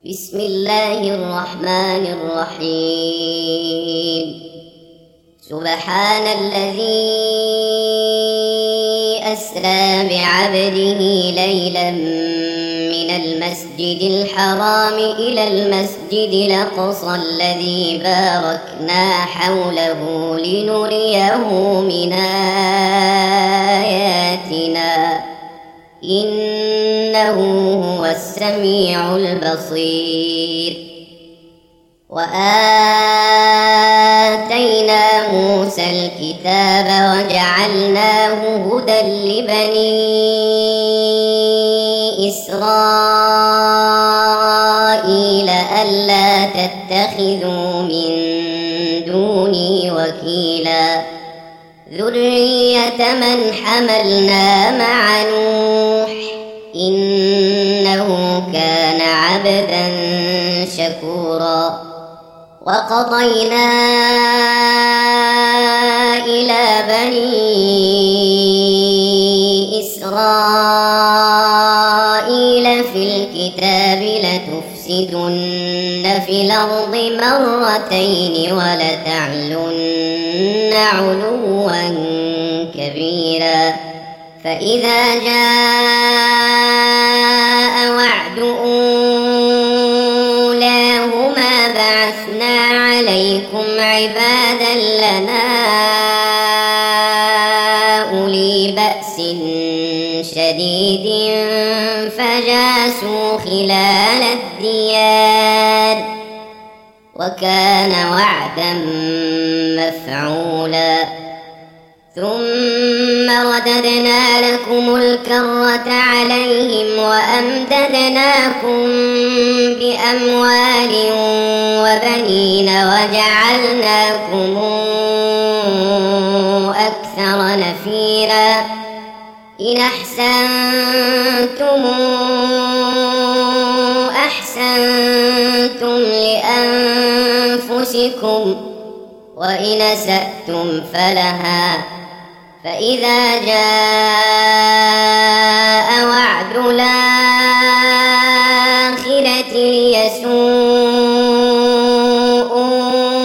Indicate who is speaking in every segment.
Speaker 1: بسم الله الرحمن الرحيم. سبحان الذي أسرى بعبده ليلا من المسجد الحرام إلى المسجد الأقصى الذي باركنا حوله لنريه من آياتنا إنه هو السميع البصير. وآتينا موسى الكتاب وجعلناه هدى لبني إسرائيل ألا تتخذوا من دوني وكيلا ذرية من حملنا مع نوح إنه كان عبدا شكورا. وقضينا إلى بني إسرائيل في الكتاب لتفسدن في الأرض مرتين ولتعلن علوا كبيرا. فإذا جاء وعد أولاهما بعثنا عليكم عبادا لنا أولي بأس شديد فجاسوا خلال الديار وكان وعدا مفعولا. ثم رددنا لكم الكرة عليهم وأمددناكم بأموال وبنين وجعلناكم أكثر نفيرا. إن أحسنتم لأنفسكم وإن أسأتم فلها. فإذا جاء وعد الآخرة ليسوءوا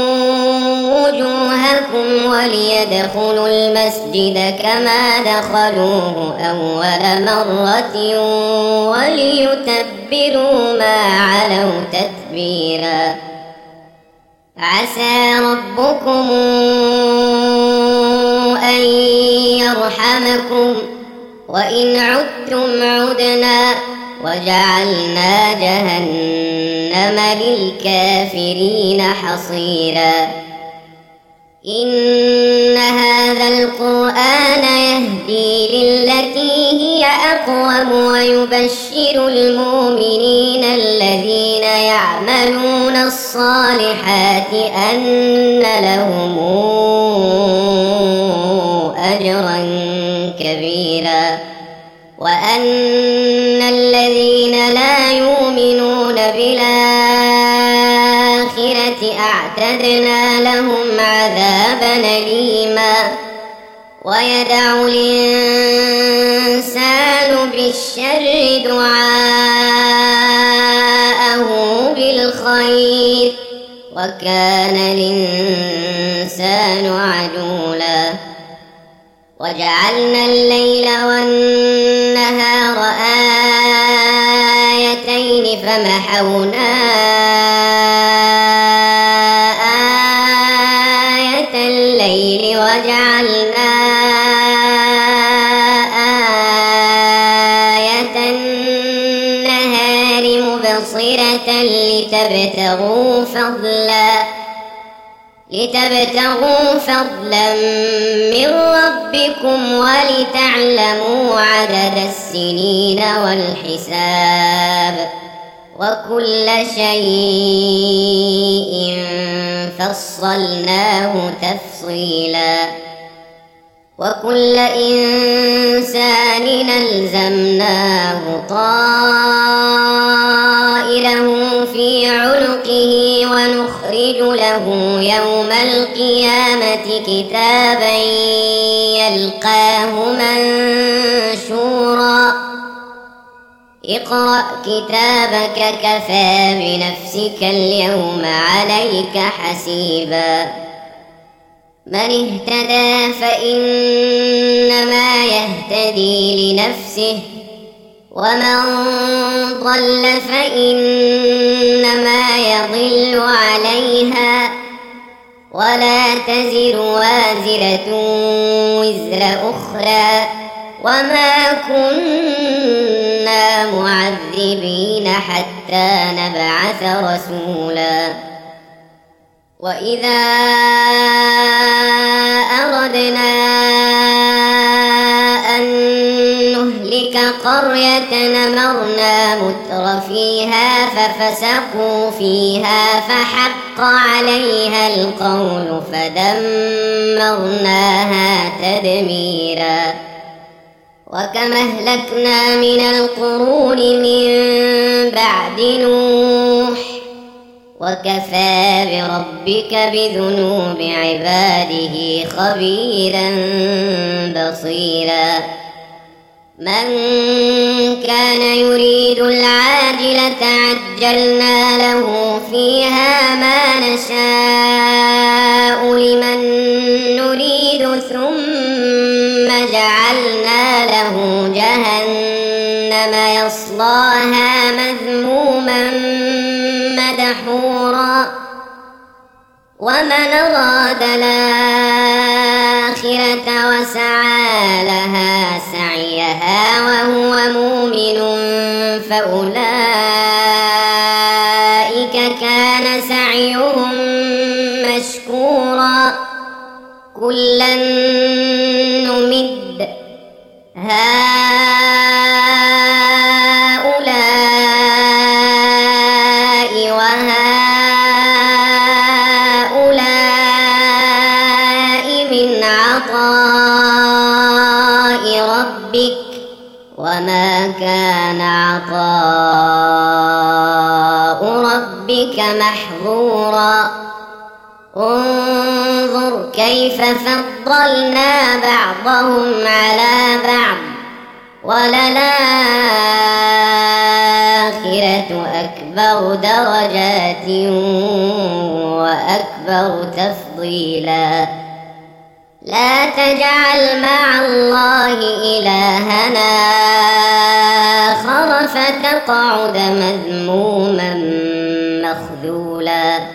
Speaker 1: وجوهكم وليدخلوا المسجد كما دخلوه أول مرة وليتبروا ما علوا تتبيرا. عسى ربكم أن يرحمكم وإن عدتم عدنا وجعلنا جهنم للكافرين حصيرا. إن هذا القرآن يهدي للتي هي أقوم ويبشر المؤمنين الذين يعملون الصالحات أن لهم أجرا كبيرا وأن الذين لا يؤمنون بالآخرة أعتدنا لهم عذابا أليما. ويدعو الإنسان بالشر دعاءه بالخير وكان الإنسان عجولا. وجعلنا الليل والنهار آيتين فمحونا آية الليل وجعلنا آية النهار مبصرة لتبتغوا فضلا من ربكم ولتعلموا عدد السنين والحساب وكل شيء فصلناه تفصيلا. وكل إنسان ألزمناه طائره في عنقه ونخرج له يوم القيامة كتابا يلقاه منشورا اقرأ كتابك كفى بنفسك اليوم عليك حسيبا من اهتدى فإنما يهتدي لنفسه ومن ضل فإنما يضل عليها ولا تزر وازرة وزر أخرى وما كنا معذبين حتى نبعث رسولا وإذا أردنا أن نهلك قرية أمرنا متر فيها ففسقوا فيها فحق عليها القول فدمرناها تدميرا وكم أهلكنا من القرون من بعد نوح وكفى بربك بذنوب عباده خبيرا بصيرا من كان يريد العاجلة عجلنا له فيها ما نشاء لمن نريد ثم جعلنا له جهنم يصلاها مذموما مدحورا ومن أراد الآخرة وسعى لها سعيها وهو مؤمن فأولئك كان سعيهم مشكورا كلا نمد هؤلاء وهؤلاء من عطاء ربك وما كان عطاء ربك محظورا انظر كيف فضلنا بعضهم على بعض وللآخرة أكبر درجات وأكبر تفضيلا لا تجعل مع الله إلهنا آخر فتقعد مذموما مخذولا